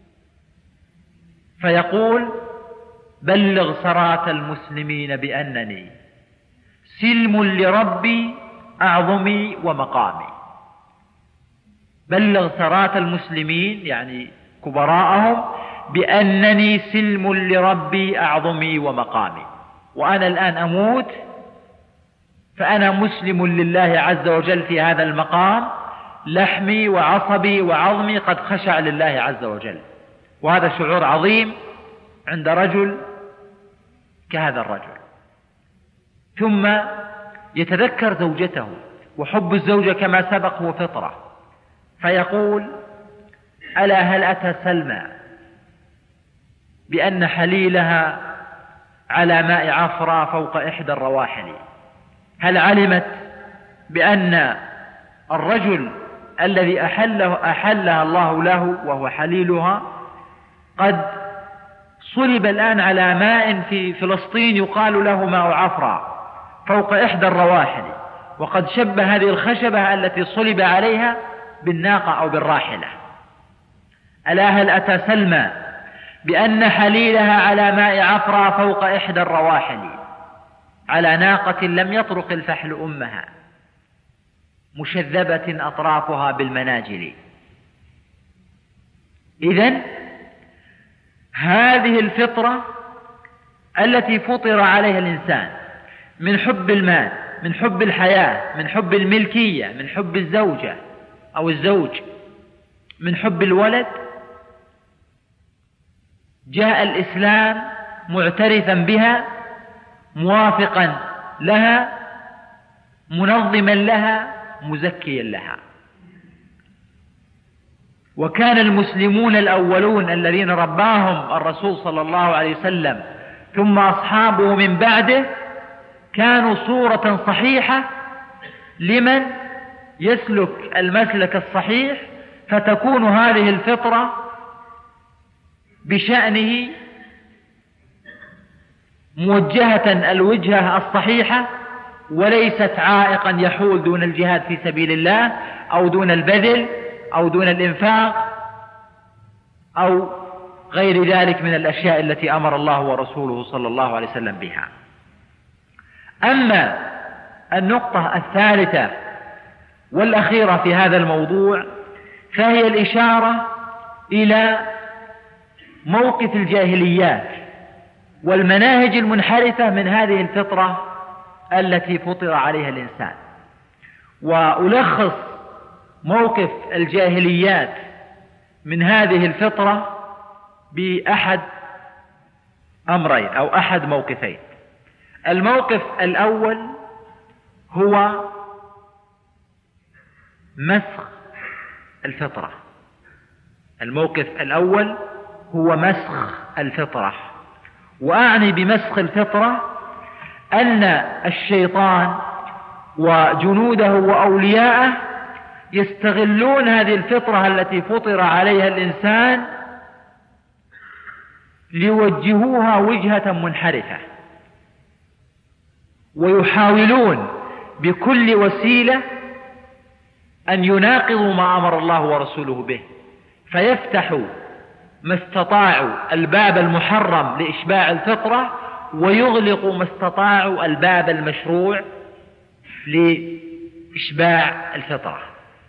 فيقول: بلغ سراة المسلمين بأنني سلم لربي أعظمي ومقامي. بلغ سراة المسلمين يعني كبراءهم بأنني سلم لربي أعظمي ومقامي، وأنا الآن أموت فأنا مسلم لله عز وجل في هذا المقام، لحمي وعصبي وعظمي قد خشع لله عز وجل. وهذا شعور عظيم عند رجل كهذا الرجل. ثم يتذكر زوجته، وحب الزوجة كما سبق هو فطرة، فيقول: ألا هل أتى سلمى بأن حليلها على ماء عفرة فوق إحدى الرواحل؟ هل علمت بأن الرجل الذي أحله أحلها الله له وهو حليلها قد صلب الآن على ماء في فلسطين يقال له ماء عفرة فوق إحدى الرواحل، وقد شبه هذه الخشبة التي صلب عليها بالناقة أو بالراحلة. ألا هل أتى سلمى بأن حليلها على ماء عفرة فوق إحدى الرواحل على ناقة لم يطرق الفحل أمها مشذبة أطرافها بالمناجل. إذن هذه الفطرة التي فطر عليها الإنسان من حب المال، من حب الحياة، من حب الملكية، من حب الزوجة أو الزوج، من حب الولد، جاء الإسلام معترفا بها، موافقا لها، منظما لها، مزكيا لها. وكان المسلمون الأولون الذين رباهم الرسول صلى الله عليه وسلم ثم أصحابه من بعده كانوا صورة صحيحة لمن يسلك المسلك الصحيح، فتكون هذه الفطرة بشأنه موجهة الوجهة الصحيحة، وليست عائقا يحول دون الجهاد في سبيل الله أو دون البذل أو دون الإنفاق أو غير ذلك من الأشياء التي أمر الله ورسوله صلى الله عليه وسلم بها. أما النقطة الثالثة والأخيرة في هذا الموضوع فهي الإشارة إلى موقف الجاهليات والمناهج المنحرفة من هذه الفطرة التي فطر عليها الإنسان. وألخص موقف الجاهليات من هذه الفطرة بأحد أمرين أو أحد موقفين. الموقف الأول هو مسخ الفطرة. الموقف الأول هو مسخ الفطرة، وأعني بمسخ الفطرة أن الشيطان وجنوده وأولياءه يستغلون هذه الفطرة التي فطر عليها الإنسان ليوجهوها وجهة منحرفة، ويحاولون بكل وسيلة أن يناقضوا ما أمر الله ورسوله به، فيفتحوا ما استطاعوا الباب المحرم لإشباع الفطرة، ويغلقوا ما استطاعوا الباب المشروع لإشباع الفطرة.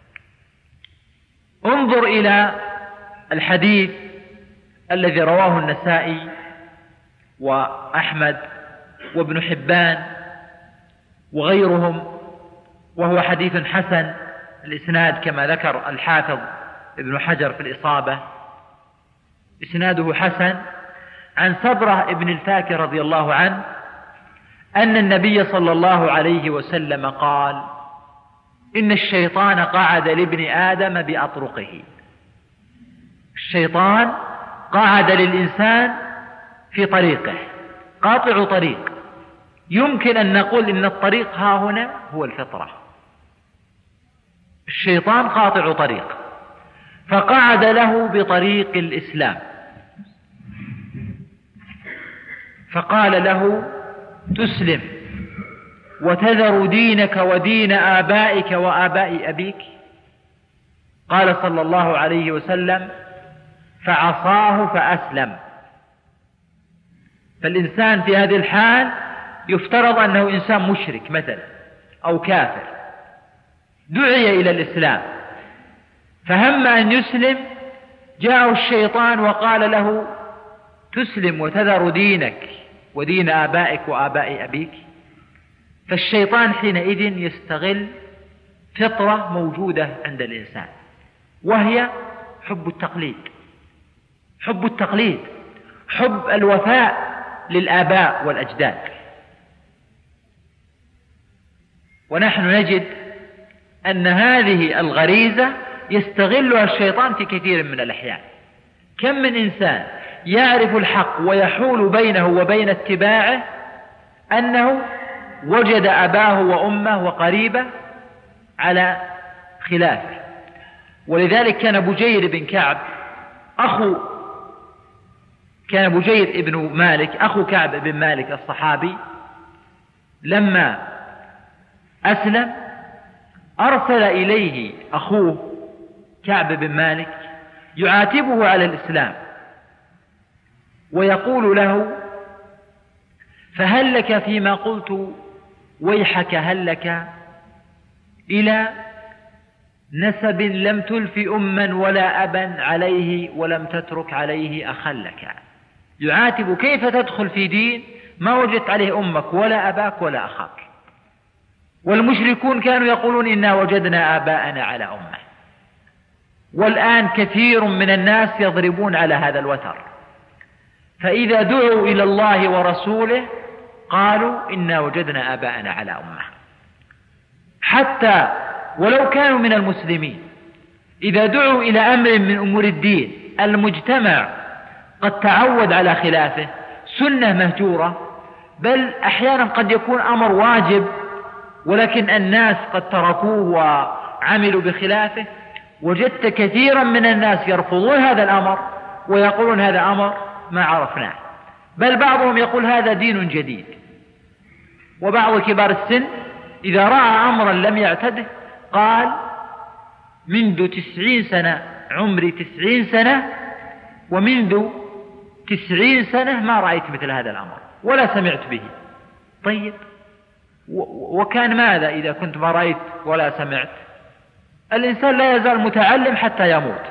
انظر إلى الحديث الذي رواه النسائي وأحمد وابن حبان وغيرهم، وهو حديث حسن الإسناد كما ذكر الحافظ ابن حجر في الإصابة، إسناده حسن، عن سبرة ابن الفاكر رضي الله عنه أن النبي صلى الله عليه وسلم قال: إن الشيطان قعد لابن آدم بأطرقه. الشيطان قعد للإنسان في طريقه، قاطع طريق. يمكن أن نقول إن الطريق ها هنا هو الفطرة. الشيطان قاطع طريق، فقعد له بطريق الإسلام فقال له: تسلم وتذر دينك ودين آبائك وآباء أبيك؟ قال صلى الله عليه وسلم: فعصاه فأسلم. فالإنسان في هذه الحال يفترض أنه إنسان مشرك مثلا أو كافر، دعي إلى الإسلام فهم أن يسلم، جاءه الشيطان وقال له: تسلم وتذر دينك ودين آبائك وآباء أبيك. فالشيطان حينئذ يستغل فطرة موجودة عند الإنسان، وهي حب التقليد، حب التقليد، حب الوفاء للآباء والأجداد. ونحن نجد أن هذه الغريزة يستغلها الشيطان في كثير من الأحيان. كم من إنسان يعرف الحق ويحول بينه وبين اتباعه أنه وجد أباه وأمه وقريبه على خلافه. ولذلك كان بجير بن كعب أخو كان بجير ابن مالك أخو كعب بن مالك الصحابي، لما أسلم أرسل إليه أخوه كعب بن مالك يعاتبه على الإسلام ويقول له: فهل لك فيما قلت ويحك هل لك إلى نسب لم تلف أما ولا أبا عليه ولم تترك عليه أخا لك. يعاتب: كيف تدخل في دين ما وجدت عليه أمك ولا أباك ولا أخاك؟ والمشركون كانوا يقولون: إنا وجدنا آباءنا على أمة. والآن كثير من الناس يضربون على هذا الوتر، فإذا دعوا إلى الله ورسوله قالوا: إنا وجدنا آباءنا على أمة. حتى ولو كانوا من المسلمين إذا دعوا إلى أمر من أمور الدين المجتمع قد تعود على خلافه، سنة مهجورة، بل أحيانا قد يكون أمر واجب ولكن الناس قد تركوه وعملوا بخلافه، وجدت كثيرا من الناس يرفضون هذا الأمر ويقولون: هذا أمر ما عرفناه. بل بعضهم يقول: هذا دين جديد. وبعض كبار السن إذا رأى أمرا لم يعتده قال: منذ تسعين سنة، عمري تسعين سنة، ومنذ تسعين سنة ما رأيت مثل هذا الأمر ولا سمعت به. طيب، وكان ماذا إذا كنت ما رأيت ولا سمعت؟ الإنسان لا يزال متعلم حتى يموت.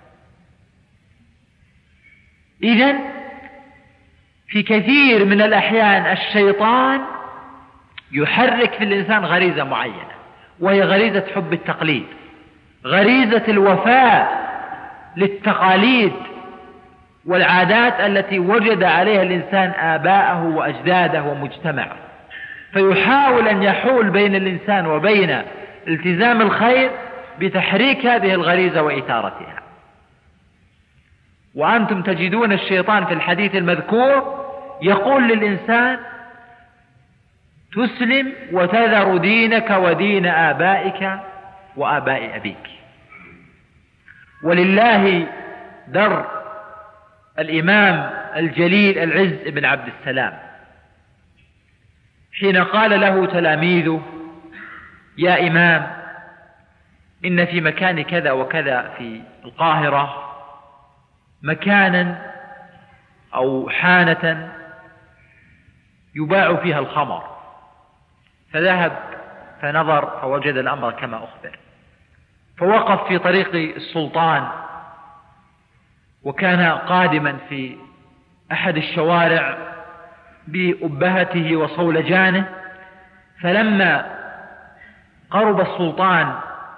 إذن في كثير من الأحيان الشيطان يحرك في الإنسان غريزة معينة، وهي غريزة حب التقليد، غريزة الوفاء للتقاليد والعادات التي وجد عليها الإنسان آباءه وأجداده ومجتمعه، فيحاول أن يحول بين الإنسان وبين التزام الخير بتحريك هذه الغريزة وإثارتها. وأنتم تجدون الشيطان في الحديث المذكور يقول للإنسان: تسلم وتذر دينك ودين آبائك وآباء أبيك. ولله در الإمام الجليل العز بن عبد السلام حين قال له تلاميذه: يا إمام، إن في مكان كذا وكذا في القاهرة مكانا أو حانة يباع فيها الخمر. فذهب فنظر فوجد الأمر كما أخبر، فوقف في طريق السلطان، وكان قادما في أحد الشوارع بأبهته وصولجانه، فلما قرب السلطان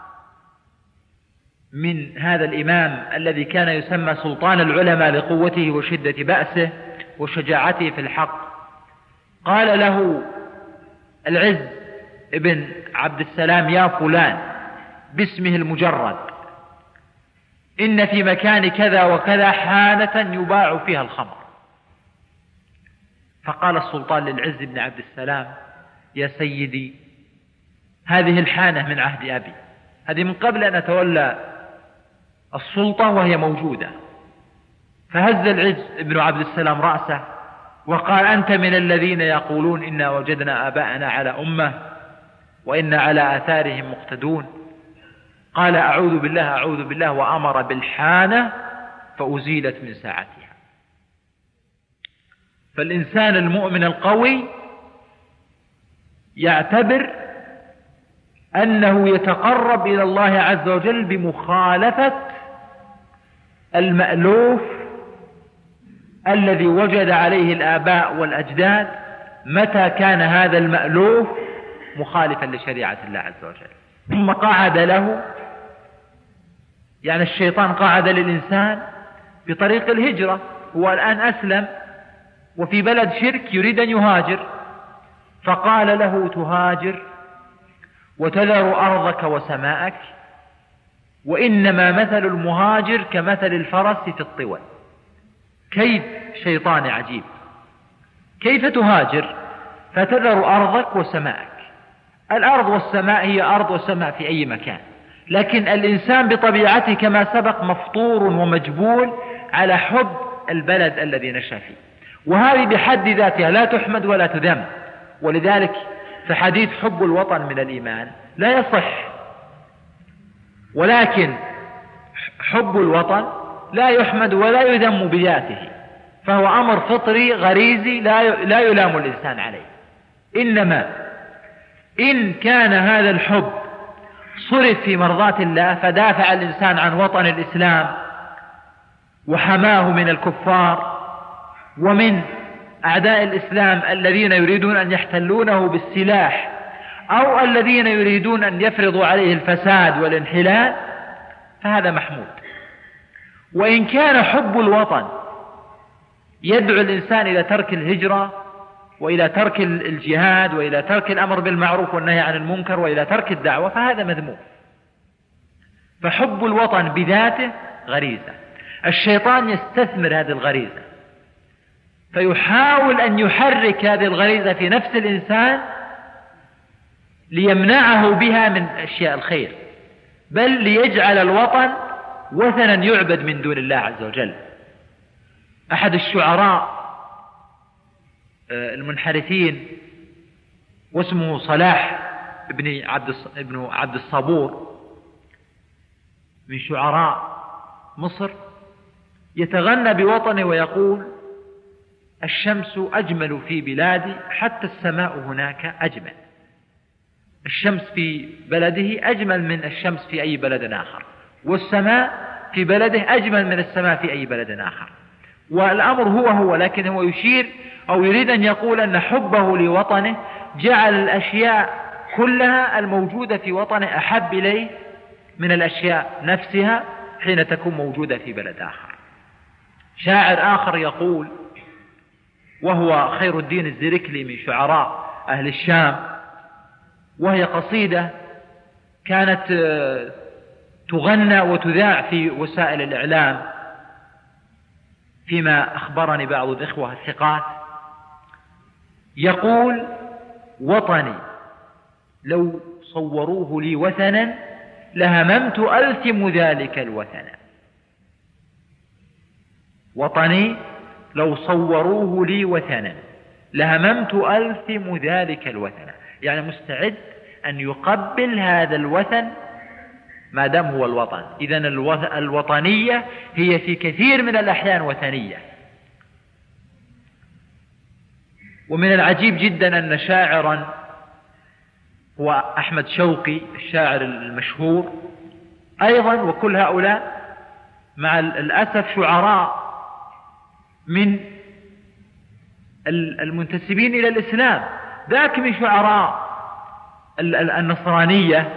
من هذا الإمام الذي كان يسمى سلطان العلماء لقوته وشدة بأسه وشجاعته في الحق، قال له العز ابن عبد السلام: يا فلان، باسمه المجرد، إن في مكان كذا وكذا حانة يباع فيها الخمر. فقال السلطان للعز بن عبد السلام: يا سيدي، هذه الحانة من عهد أبي، هذه من قبل أن أتولى السلطة وهي موجودة. فهز العز ابن عبد السلام رأسه وقال: أنت من الذين يقولون إنا وجدنا آباءنا على أمة وإنا على آثارهم مقتدون؟ قال: أعوذ بالله أعوذ بالله، وأمر بالحانة فأزيلت من ساعتها. فالإنسان المؤمن القوي يعتبر أنه يتقرب إلى الله عز وجل بمخالفة المألوف الذي وجد عليه الآباء والأجداد متى كان هذا المألوف مخالفا لشريعة الله عز وجل. ثم قعد له، يعني الشيطان قعد للإنسان بطريق الهجرة. هو الآن أسلم وفي بلد شرك يريد أن يهاجر، فقال له: تهاجر وتذر أرضك وسماءك، وإنما مثل المهاجر كمثل الفرس في الطول. كيد شيطاني عجيب. كيف تهاجر فتذر أرضك وسماءك؟ الأرض والسماء هي أرض وسماء في أي مكان، لكن الإنسان بطبيعته كما سبق مفطور ومجبول على حب البلد الذي نشأ فيه، وهذه بحد ذاتها لا تحمد ولا تذم. ولذلك في حديث حب الوطن من الإيمان لا يصح، ولكن حب الوطن لا يحمد ولا يذم بذاته، فهو أمر فطري غريزي لا يلام الإنسان عليه. إنما إن كان هذا الحب صرف في مرضاة الله فدافع الإنسان عن وطن الإسلام وحماه من الكفار ومن أعداء الإسلام الذين يريدون أن يحتلونه بالسلاح أو الذين يريدون أن يفرضوا عليه الفساد والانحلال، فهذا محمود. وإن كان حب الوطن يدعو الإنسان إلى ترك الهجرة وإلى ترك الجهاد وإلى ترك الأمر بالمعروف والنهي عن المنكر وإلى ترك الدعوة، فهذا مذموم. فحب الوطن بذاته غريزة، الشيطان يستثمر هذه الغريزة فيحاول أن يحرك هذه الغريزة في نفس الإنسان ليمنعه بها من أشياء الخير، بل ليجعل الوطن وثنا يعبد من دون الله عز وجل. أحد الشعراء المنحرفين واسمه صلاح ابن عبد ابن عبد الصبور من شعراء مصر يتغنى بوطنه ويقول: الشمس أجمل في بلادي حتى السماء هناك أجمل. الشمس في بلده أجمل من الشمس في أي بلد آخر، والسماء في بلده أجمل من السماء في أي بلد آخر. والأمر هو هو، لكن هو يشير أو يريد أن يقول أن حبه لوطنه جعل الأشياء كلها الموجودة في وطنه أحب إليه من الأشياء نفسها حين تكون موجودة في بلد آخر. شاعر آخر يقول، وهو خير الدين الزركلي من شعراء أهل الشام، وهي قصيدة كانت تغنى وتذاع في وسائل الإعلام فيما أخبرني بعض الإخوة الثقات، يقول: وطني لو صوروه لي وثنا لهممت ألثم ذلك الوثن. وطني لو صوروه لي وثنا لهممت ألثم ذلك الوثن، يعني مستعد أن يقبل هذا الوثن ما دام هو الوطن. إذن الوطنية هي في كثير من الأحيان وثنية. ومن العجيب جدا أن شاعرا هو أحمد شوقي الشاعر المشهور أيضا، وكل هؤلاء مع الأسف شعراء من المنتسبين إلى الإسلام، ذاك من شعراء النصرانية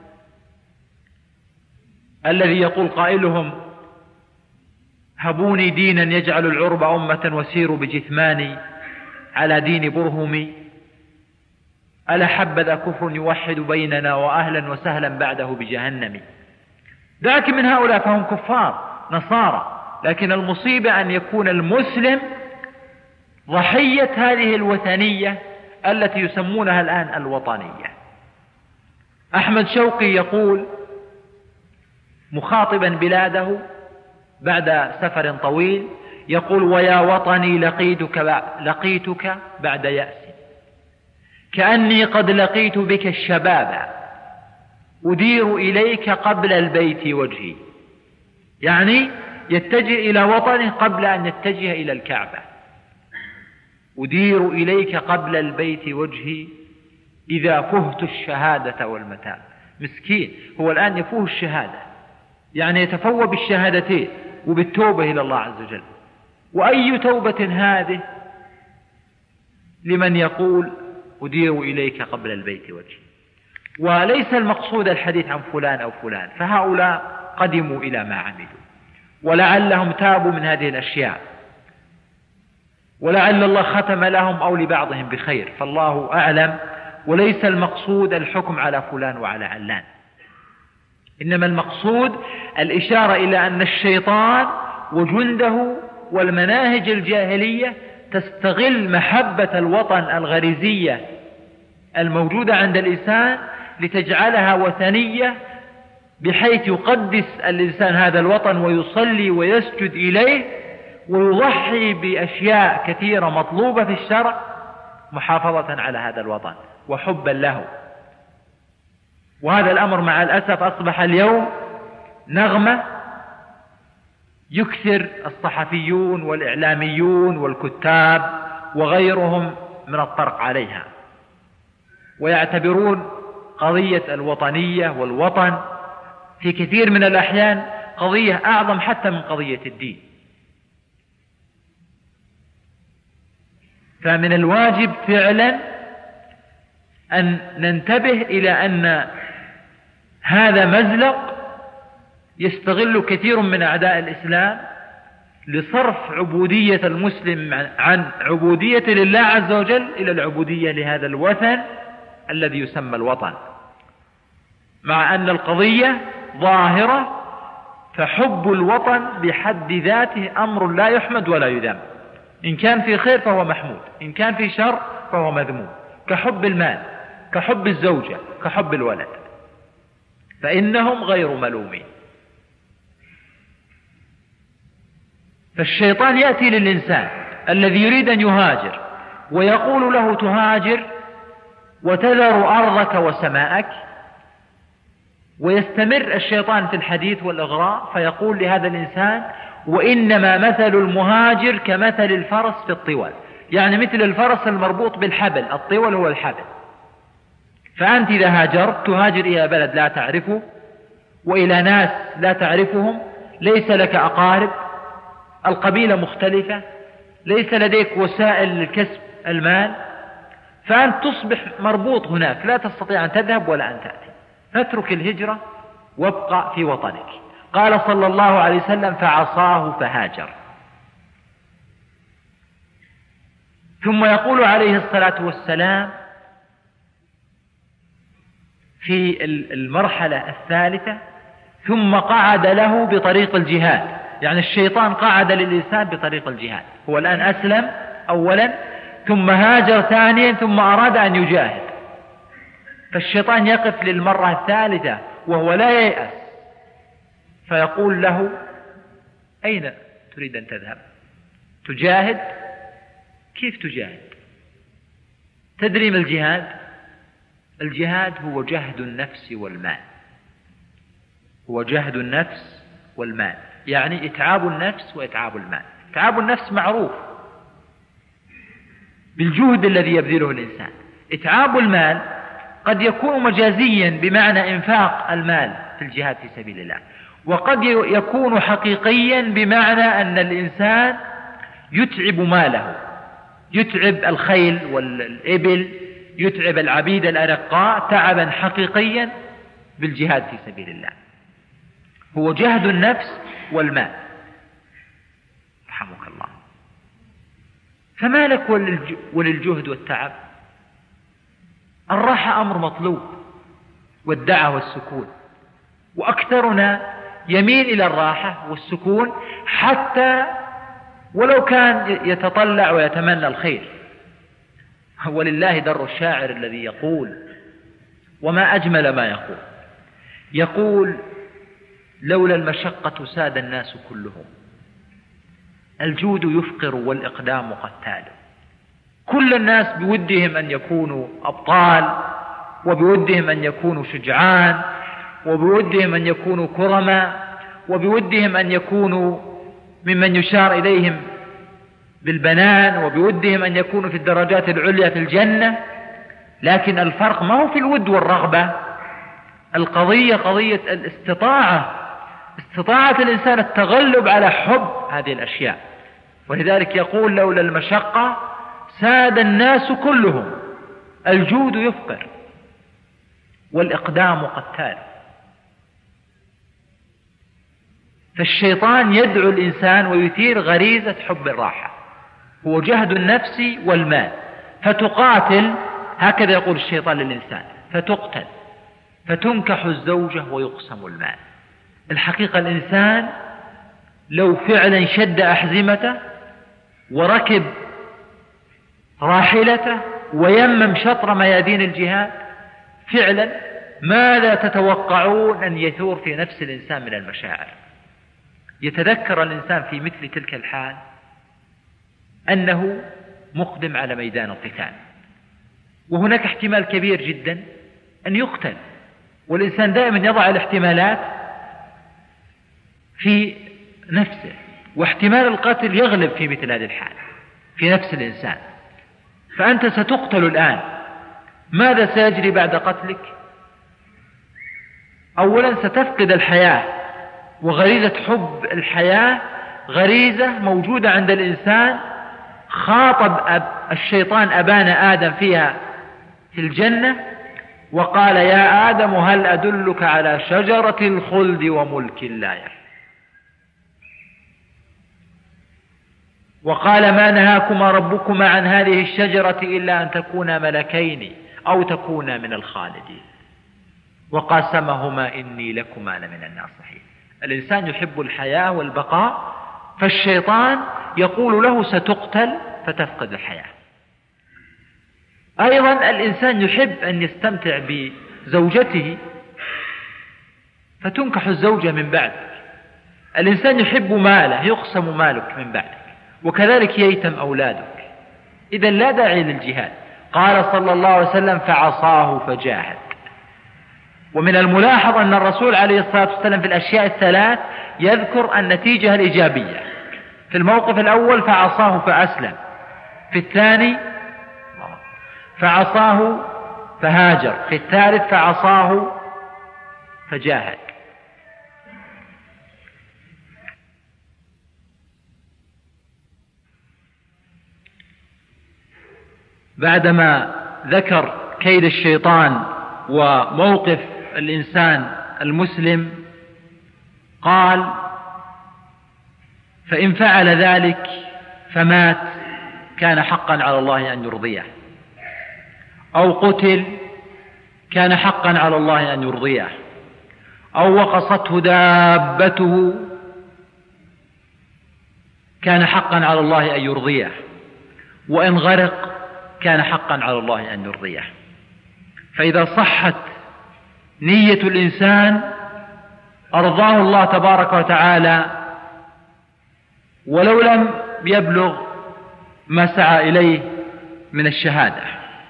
الذي يقول قائلهم: هبوني دينا يجعل العرب أمة وسيروا بجثماني على دين برهمي، ألا حبذا كفر يوحد بيننا وأهلا وسهلا بعده بجهنم. ذاك من هؤلاء فهم كفار نصارى، لكن المصيبة أن يكون المسلم ضحية هذه الوثنية التي يسمونها الآن الوطنية. أحمد شوقي يقول: مخاطبا بلاده بعد سفر طويل يقول: ويا وطني لقيتك, لقيتك بعد يأس، كأني قد لقيت بك الشباب، أدير إليك قبل البيت وجهي. يعني يتجه إلى وطنه قبل أن يتجه إلى الكعبة. أدير إليك قبل البيت وجهي إذا فهت الشهادة والمتاب. مسكين، هو الآن يفوه الشهادة، يعني يتفوه بالشهادتين وبالتوبة إلى الله عز وجل. وأي توبة هذه لمن يقول أدير إليك قبل البيت وجهي؟ وليس المقصود الحديث عن فلان أو فلان، فهؤلاء قدموا إلى ما عملوا ولعلهم تابوا من هذه الأشياء، ولعل الله ختم لهم أو لبعضهم بخير، فالله أعلم. وليس المقصود الحكم على فلان وعلى علان، إنما المقصود الإشارة إلى أن الشيطان وجنده والمناهج الجاهلية تستغل محبة الوطن الغريزية الموجودة عند الإنسان لتجعلها وثنية، بحيث يقدس الإنسان هذا الوطن ويصلي ويسجد إليه ويضحي بأشياء كثيرة مطلوبة في الشرع محافظة على هذا الوطن وحبا له. وهذا الأمر مع الأسف أصبح اليوم نغمة يكثر الصحفيون والإعلاميون والكتاب وغيرهم من الطرق عليها، ويعتبرون قضية الوطنية والوطن في كثير من الأحيان قضية أعظم حتى من قضية الدين. فمن الواجب فعلا أن ننتبه إلى أن هذا مزلق يستغل كثير من أعداء الإسلام لصرف عبودية المسلم عن عبودية لله عز وجل إلى العبودية لهذا الوثن الذي يسمى الوطن، مع أن القضية ظاهرة. فحب الوطن بحد ذاته أمر لا يحمد ولا يذم، إن كان في خير فهو محمود، إن كان في شر فهو مذموم، كحب المال، كحب الزوجة، كحب الولد، فإنهم غير ملومين. فالشيطان يأتي للإنسان الذي يريد أن يهاجر ويقول له تهاجر وتذر أرضك وسماءك، ويستمر الشيطان في الحديث والإغراء فيقول لهذا الإنسان: وإنما مثل المهاجر كمثل الفرس في الطول، يعني مثل الفرس المربوط بالحبل، الطول هو الحبل. فأنت إذا هاجرت تهاجر إلى بلد لا تعرفه وإلى ناس لا تعرفهم، ليس لك أقارب، القبيلة مختلفة، ليس لديك وسائل لكسب المال، فأنت تصبح مربوط هناك، لا تستطيع أن تذهب ولا أن تأتي، فاترك الهجرة وابقى في وطنك. قال صلى الله عليه وسلم: فعصاه فهاجر. ثم يقول عليه الصلاة والسلام في المرحلة الثالثة: ثم قعد له بطريق الجهاد، يعني الشيطان قعد للإنسان بطريق الجهاد. هو الآن أسلم أولا، ثم هاجر ثانيا، ثم أراد أن يجاهد، فالشيطان يقف للمرة الثالثة وهو لا ييأس، فيقول له: أين تريد أن تذهب؟ تجاهد؟ كيف تجاهد؟ تدري ما الجهاد؟ الجهاد هو جهد النفس والمال، هو جهد النفس والمال، يعني إتعاب النفس وإتعاب المال. إتعاب النفس معروف بالجهد الذي يبذله الإنسان، إتعاب المال قد يكون مجازيا بمعنى إنفاق المال في الجهاد في سبيل الله، وقد يكون حقيقيا بمعنى أن الإنسان يتعب ماله، يتعب الخيل والإبل، يتعب العبيد الأرقاء تعبا حقيقيا بالجهاد في سبيل الله. هو جهد النفس والمال. رحمك الله. فما لك وللجهد والتعب؟ الراحة أمر مطلوب، والدعة والسكون، وأكثرنا يميل إلى الراحة والسكون حتى ولو كان يتطلع ويتمنى الخير. ولله در الشاعر الذي يقول: وما أجمل ما يقول، يقول: لولا المشقة ساد الناس كلهم. الجود يفقر والإقدام قتال. كل الناس بودهم أن يكونوا أبطال، وبودهم أن يكونوا شجعان، وبودهم أن يكونوا كرماء، وبودهم أن يكونوا ممن يشار إليهم بالبنان، وبودهم أن يكونوا في الدرجات العليا في الجنة. لكن الفرق ما هو في الود والرغبة، القضية قضية الاستطاعة، استطاعة الإنسان التغلب على حب هذه الأشياء. ولذلك يقول لولا المشقة ساد الناس كلهم. الجود يفقر والإقدام قتال. فالشيطان يدعو الإنسان ويثير غريزة حب الراحة، هو جهد النفس والمال، فتقاتل، هكذا يقول الشيطان للإنسان، فتقتل، فتنكح الزوجة ويقسم المال. الحقيقة الإنسان لو فعلا شد أحزمته وركب راحلته ويمم شطر ميادين الجهاد، فعلا ماذا تتوقعون أن يثور في نفس الإنسان من المشاعر؟ يتذكر الإنسان في مثل تلك الحال أنه مقدم على ميدان القتال، وهناك احتمال كبير جدا أن يقتل، والإنسان دائما يضع الاحتمالات في نفسه، واحتمال القتل يغلب في مثل هذه الحال في نفس الإنسان. فأنت ستقتل الآن، ماذا سيجري بعد قتلك؟ أولا ستفقد الحياة، وغريزة حب الحياة غريزة موجودة عند الإنسان، خاطب أب الشيطان أبانا آدم فيها في الجنة وقال يا آدم هل أدلك على شجرة الخلد وملك لا يبلى، وقال ما نهاكما ربكما عن هذه الشجرة إلا أن تكونا ملكين أو تكونا من الخالدين، وقاسمهما إني لكما لمن الناصحين. الإنسان يحب الحياة والبقاء، فالشيطان يقول له ستقتل فتفقد الحياة. أيضا الإنسان يحب أن يستمتع بزوجته فتنكح الزوجة من بعدك. الإنسان يحب ماله، يقسم مالك من بعدك، وكذلك ييتم أولادك. إذن لا داعي للجهاد. قال صلى الله عليه وسلم فعصاه فجاهد. ومن الملاحظ أن الرسول عليه الصلاة والسلام في الأشياء الثلاث يذكر النتيجة الإيجابية. في الموقف الأول فعصاه فأسلم، في الثاني فعصاه فهاجر، في الثالث فعصاه فجاهد. بعدما ذكر كيد الشيطان وموقف الإنسان المسلم قال فإن فعل ذلك فمات كان حقا على الله أن يرضيه، أو قتل كان حقا على الله أن يرضيه، أو وقصته دابته كان حقا على الله أن يرضيه، وإن غرق كان حقا على الله أن يرضيه. فإذا صحت نية الإنسان أرضاه الله تبارك وتعالى، ولو لم يبلغ ما سعى إليه من الشهادة.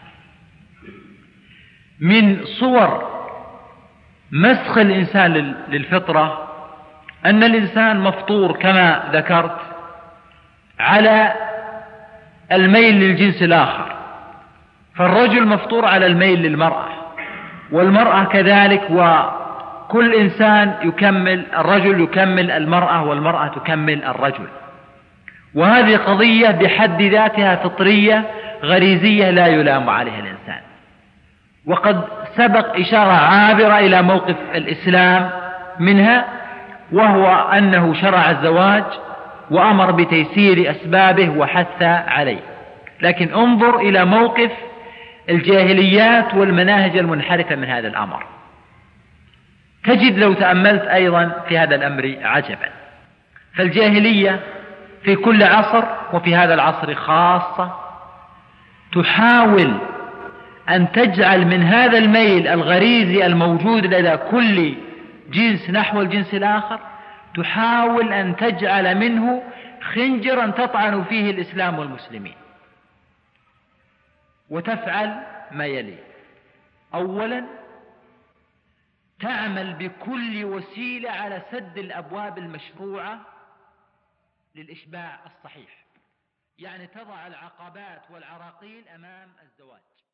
من صور مسخ الإنسان للفطرة أن الإنسان مفطور كما ذكرت على الميل للجنس الآخر، فالرجل مفطور على الميل للمرأة، والمرأة كذلك، وكل إنسان يكمل، الرجل يكمل المرأة والمرأة تكمل الرجل. وهذه قضية بحد ذاتها فطرية غريزية لا يلام عليها الإنسان. وقد سبق إشارة عابرة إلى موقف الإسلام منها، وهو أنه شرع الزواج وأمر بتيسير أسبابه وحث عليه. لكن انظر إلى موقف الجاهليات والمناهج المنحرفة من هذا الأمر، تجد لو تأملت أيضا في هذا الأمر عجبا. فالجاهلية في كل عصر وفي هذا العصر خاصة تحاول أن تجعل من هذا الميل الغريزي الموجود لدى كل جنس نحو الجنس الآخر تحاول أن تجعل منه خنجرا تطعن فيه الإسلام والمسلمين. وتفعل ما يلي: أولا، تعمل بكل وسيلة على سد الأبواب المشروعة للإشباع الصحيح، يعني تضع العقبات والعراقيل أمام الزواج.